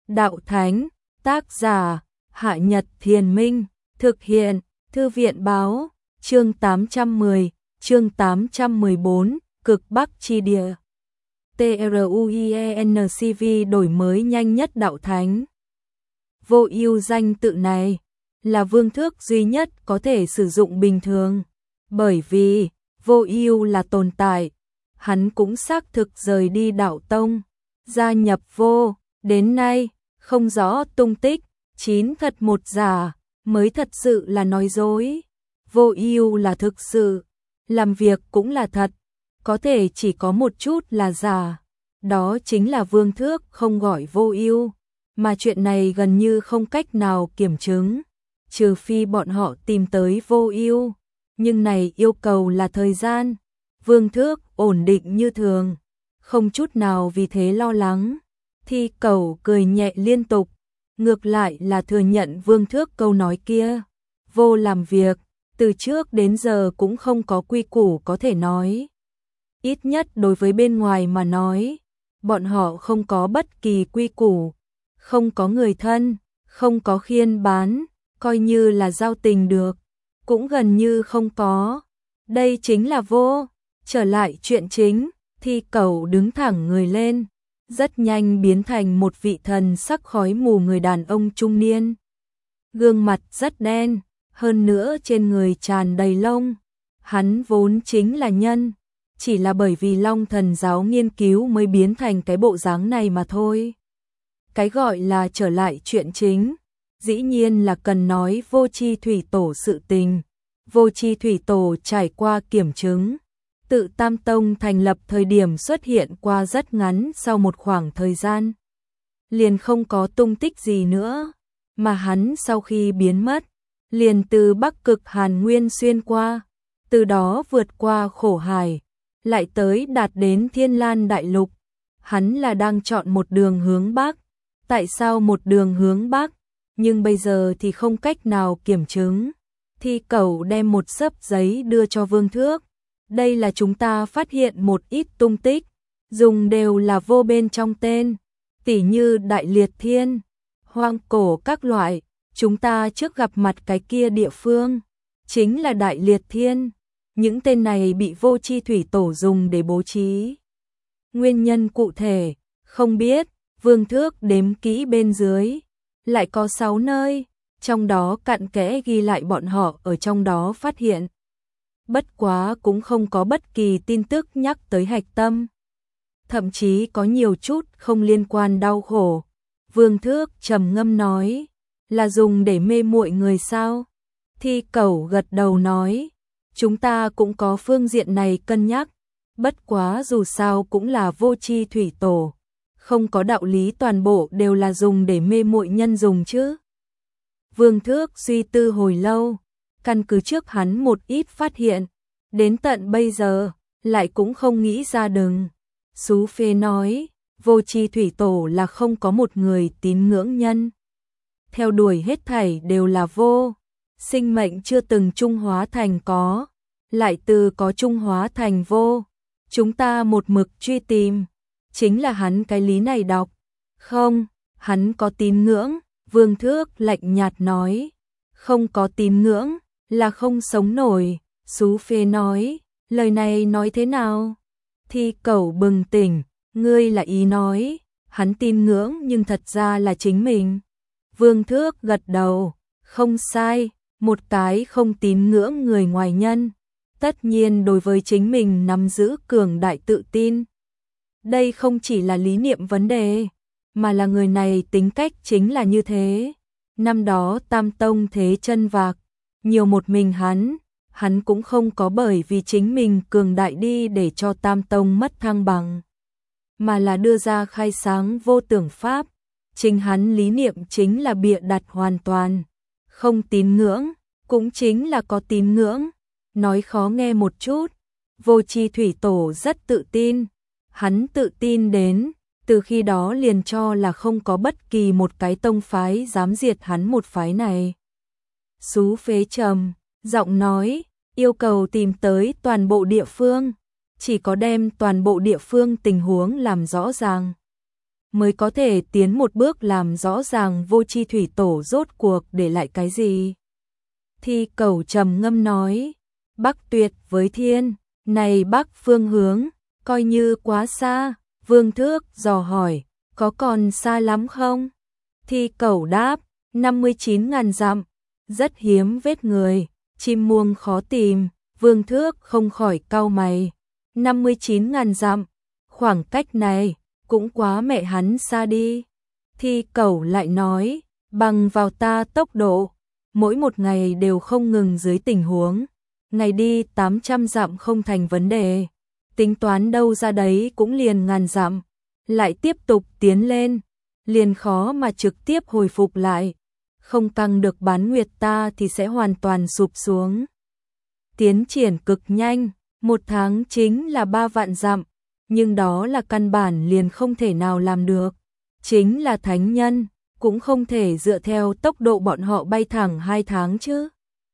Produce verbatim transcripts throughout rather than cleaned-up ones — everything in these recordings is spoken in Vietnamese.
Đạo Thánh, tác giả, Hạ Nhật Thiền Minh, thực hiện, Thư viện Báo, chương tám trăm mười, chương tám trăm mười bốn, Cực Bắc Chi Địa. TRUIENCV đổi mới nhanh nhất Đạo Thánh. Vô ưu danh tự này là Vương Thước duy nhất có thể sử dụng bình thường, bởi vì vô ưu là tồn tại. Hắn cũng xác thực rời đi đạo tông, gia nhập vô, đến nay không rõ tung tích, chín thật một giả, mới thật sự là nói dối. Vô ưu là thực sự, làm việc cũng là thật, có thể chỉ có một chút là giả. Đó chính là Vương Thước không gọi vô ưu, mà chuyện này gần như không cách nào kiểm chứng, trừ phi bọn họ tìm tới vô ưu, nhưng này yêu cầu là thời gian. Vương Thước ổn định như thường, không chút nào vì thế lo lắng. Thi Cẩu cười nhẹ liên tục, ngược lại là thừa nhận Vương Thước câu nói kia. Vô làm việc, từ trước đến giờ cũng không có quy củ có thể nói. Ít nhất đối với bên ngoài mà nói, bọn họ không có bất kỳ quy củ, không có người thân, không có khiên bán, coi như là giao tình được, cũng gần như không có. Đây chính là vô. Trở lại chuyện chính, Thi Cẩu đứng thẳng người lên, rất nhanh biến thành một vị thần sắc khói mù người đàn ông trung niên. Gương mặt rất đen, hơn nữa trên người tràn đầy lông. Hắn vốn chính là nhân, chỉ là bởi vì Long Thần giáo nghiên cứu mới biến thành cái bộ dáng này mà thôi. Cái gọi là trở lại chuyện chính, dĩ nhiên là cần nói Vô Chi Thủy Tổ sự tình. Vô Chi Thủy Tổ trải qua kiểm chứng, tự Tam Tông thành lập thời điểm xuất hiện qua rất ngắn, sau một khoảng thời gian liền không có tung tích gì nữa, mà hắn sau khi biến mất, liền từ Bắc Cực Hàn Nguyên xuyên qua, từ đó vượt qua khổ hải, lại tới đạt đến Thiên Lan Đại Lục. Hắn là đang chọn một đường hướng Bắc. Tại sao một đường hướng Bắc? Nhưng bây giờ thì không cách nào kiểm chứng. Thi Cẩu đem một xấp giấy đưa cho Vương Thước. Đây là chúng ta phát hiện một ít tung tích, dùng đều là vô bên trong tên, tỉ như Đại Liệt Thiên, Hoang Cổ các loại. Chúng ta trước gặp mặt cái kia địa phương, chính là Đại Liệt Thiên. Những tên này bị Vô Chi Thủy Tổ dùng để bố trí. Nguyên nhân cụ thể, không biết. Vương Thước đếm kỹ bên dưới, lại có sáu nơi, trong đó cặn kẽ ghi lại bọn họ ở trong đó phát hiện. Bất quá cũng không có bất kỳ tin tức nhắc tới hạch tâm. Thậm chí có nhiều chút không liên quan đau khổ. Vương Thước trầm ngâm nói, là dùng để mê muội người sao? Thi Cẩu gật đầu nói, chúng ta cũng có phương diện này cân nhắc. Bất quá dù sao cũng là Vô Chi Thủy Tổ, không có đạo lý toàn bộ đều là dùng để mê muội nhân dùng chứ. Vương Thước suy tư hồi lâu, căn cứ trước hắn một ít phát hiện, đến tận bây giờ, lại cũng không nghĩ ra đừng. Sú Phê nói, Vô Chi Thủy Tổ là không có một người tín ngưỡng nhân. Theo đuổi hết thảy đều là vô, sinh mệnh chưa từng trung hóa thành có, lại từ có trung hóa thành vô. Chúng ta một mực truy tìm, chính là hắn cái lý này đọc. Không, hắn có tín ngưỡng, Vương Thước lạnh nhạt nói. Không có tín ngưỡng, là không sống nổi. Sú Phê nói, lời này nói thế nào? Thi Cẩu bừng tỉnh, ngươi là ý nói, hắn tín ngưỡng nhưng thật ra là chính mình. Vương Thước gật đầu, không sai, một cái không tín ngưỡng người ngoài nhân, tất nhiên đối với chính mình nắm giữ cường đại tự tin. Đây không chỉ là lý niệm vấn đề, mà là người này tính cách chính là như thế. Năm đó Tam Tông thế chân vạc, nhiều một mình hắn, hắn cũng không có bởi vì chính mình cường đại đi để cho Tam Tông mất thăng bằng, mà là đưa ra khai sáng vô tưởng pháp. Chính hắn lý niệm chính là bịa đặt hoàn toàn, không tín ngưỡng, cũng chính là có tín ngưỡng. Nói khó nghe một chút, Vô Chi Thủy Tổ rất tự tin, hắn tự tin đến, từ khi đó liền cho là không có bất kỳ một cái tông phái dám diệt hắn một phái này. Sú Phế trầm, giọng nói, yêu cầu tìm tới toàn bộ địa phương, chỉ có đem toàn bộ địa phương tình huống làm rõ ràng. mới có thể tiến một bước làm rõ ràng vô chi thủy tổ rốt cuộc để lại cái gì. Thi Cẩu trầm ngâm nói, Bắc Tuyệt với Thiên, này Bắc phương hướng, coi như quá xa. Vương Thước dò hỏi, có còn xa lắm không? Thi Cẩu đáp, năm mươi chín ngàn dặm, rất hiếm vết người, chim muông khó tìm. Vương Thước không khỏi cau mày, năm mươi chín ngàn dặm, khoảng cách này cũng quá mẹ hắn xa đi. Thi Cẩu lại nói, bằng vào ta tốc độ, mỗi một ngày đều không ngừng dưới tình huống, ngày đi tám trăm dặm không thành vấn đề, tính toán đâu ra đấy cũng liền ngàn dặm, lại tiếp tục tiến lên, liền khó mà trực tiếp hồi phục lại, không tăng được bán nguyệt ta thì sẽ hoàn toàn sụp xuống. Tiến triển cực nhanh, một tháng chính là ba vạn dặm, nhưng đó là căn bản liền không thể nào làm được. Chính là thánh nhân, cũng không thể dựa theo tốc độ bọn họ bay thẳng hai tháng chứ.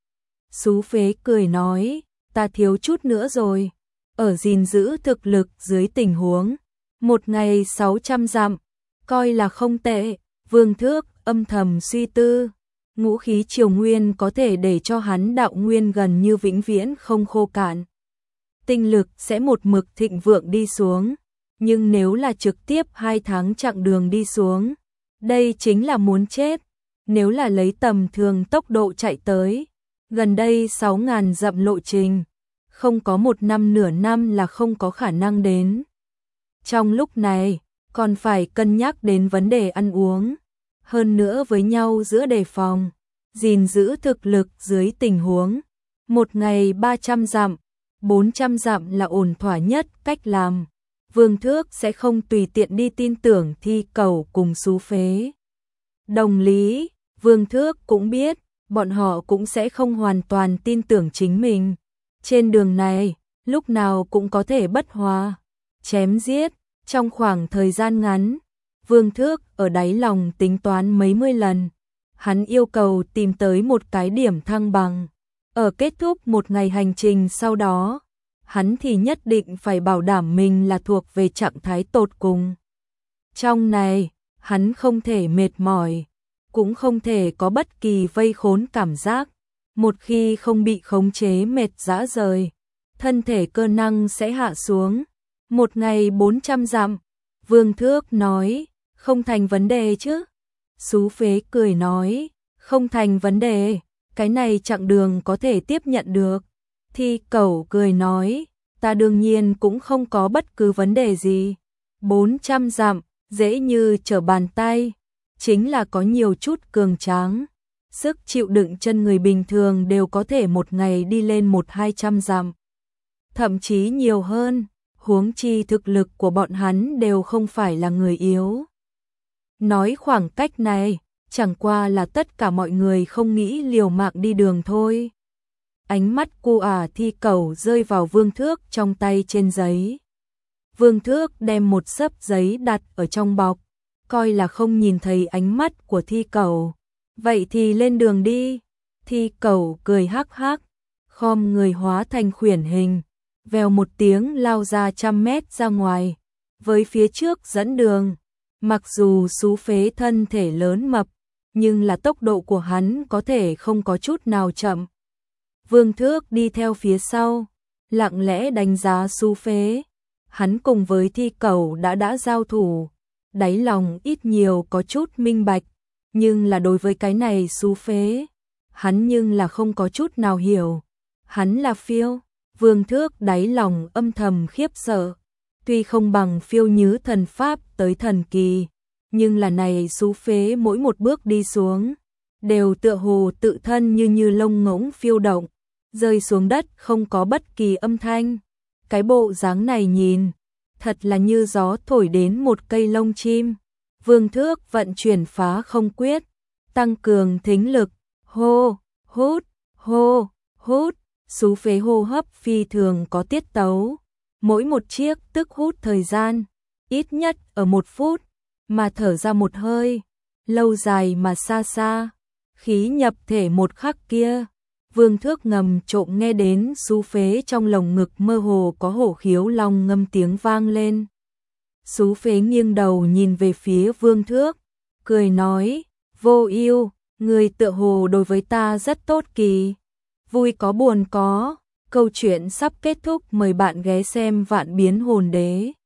Sú Phế cười nói, ta thiếu chút nữa rồi, ở gìn giữ thực lực dưới tình huống, một ngày sáu trăm dặm, coi là không tệ. Vương Thước âm thầm suy tư, ngũ khí triều nguyên có thể để cho hắn đạo nguyên gần như vĩnh viễn không khô cạn. Tinh lực sẽ một mực thịnh vượng đi xuống, nhưng nếu là trực tiếp hai tháng chặng đường đi xuống, đây chính là muốn chết. Nếu là lấy tầm thường tốc độ chạy tới, gần đây sáu ngàn dặm lộ trình, không có một năm nửa năm là không có khả năng đến. Trong lúc này, còn phải cân nhắc đến vấn đề ăn uống, hơn nữa với nhau giữa đề phòng, gìn giữ thực lực dưới tình huống, một ngày ba trăm dặm, bốn trăm dặm là ổn thỏa nhất cách làm. Vương Thước sẽ không tùy tiện đi tin tưởng Thi Cẩu cùng Sú Phế. Đồng lý, Vương Thước cũng biết, bọn họ cũng sẽ không hoàn toàn tin tưởng chính mình. Trên đường này, lúc nào cũng có thể bất hòa, chém giết. Trong khoảng thời gian ngắn, Vương Thước ở đáy lòng tính toán mấy mươi lần. Hắn yêu cầu tìm tới một cái điểm thăng bằng. Ở kết thúc một ngày hành trình sau đó, hắn thì nhất định phải bảo đảm mình là thuộc về trạng thái tột cùng. Trong này, hắn không thể mệt mỏi, cũng không thể có bất kỳ vây khốn cảm giác. Một khi không bị khống chế mệt rã rời, thân thể cơ năng sẽ hạ xuống. Một ngày bốn trăm dặm, Vương Thước nói, không thành vấn đề chứ. Sú Phế cười nói, không thành vấn đề, cái này chặng đường có thể tiếp nhận được. Thi Cẩu cười nói, ta đương nhiên cũng không có bất cứ vấn đề gì. bốn trăm dặm, dễ như trở bàn tay, chính là có nhiều chút cường tráng. Sức chịu đựng chân người bình thường đều có thể một ngày đi lên một hai trăm dặm. Thậm chí nhiều hơn, huống chi thực lực của bọn hắn đều không phải là người yếu. Nói khoảng cách này, chẳng qua là tất cả mọi người không nghĩ liều mạng đi đường thôi. Ánh mắt cu ả Thi Cẩu rơi vào Vương Thước trong tay trên giấy. Vương Thước đem một xấp giấy đặt ở trong bọc, coi là không nhìn thấy ánh mắt của Thi Cẩu. Vậy thì lên đường đi. Thi Cẩu cười hắc hắc, khom người hóa thành khuyển hình, vèo một tiếng lao ra trăm mét ra ngoài, với phía trước dẫn đường. Mặc dù Sú Phế thân thể lớn mập, nhưng là tốc độ của hắn có thể không có chút nào chậm. Vương Thước đi theo phía sau, lặng lẽ đánh giá Sú Phế. Hắn cùng với Thi Cẩu đã đã giao thủ, đáy lòng ít nhiều có chút minh bạch, nhưng là đối với cái này Sú Phế, hắn nhưng là không có chút nào hiểu. Hắn là Phiêu. Vương Thước đáy lòng âm thầm khiếp sợ, tuy không bằng Phiêu Nhứ thần pháp tới thần kỳ, nhưng là này Sú Phế mỗi một bước đi xuống, đều tựa hồ tự thân như như lông ngỗng phiêu động, rơi xuống đất không có bất kỳ âm thanh. Cái bộ dáng này nhìn, thật là như gió thổi đến một cây lông chim. Vương Thước vận chuyển phá không quyết, tăng cường thính lực, hô, hút, hô, hút. Sú Phế hô hấp phi thường có tiết tấu, mỗi một chiếc tức hút thời gian, ít nhất ở một phút, mà thở ra một hơi, lâu dài mà xa xa, khí nhập thể một khắc kia. Vương Thước ngầm trộm nghe đến Sú Phế trong lồng ngực mơ hồ có hổ khiếu long ngâm tiếng vang lên. Sú Phế nghiêng đầu nhìn về phía Vương Thước, cười nói, Vô Ưu, người tựa hồ đối với ta rất tốt kỳ. Vui có buồn có, câu chuyện sắp kết thúc, mời bạn ghé xem Vạn Biến Hồn Đế.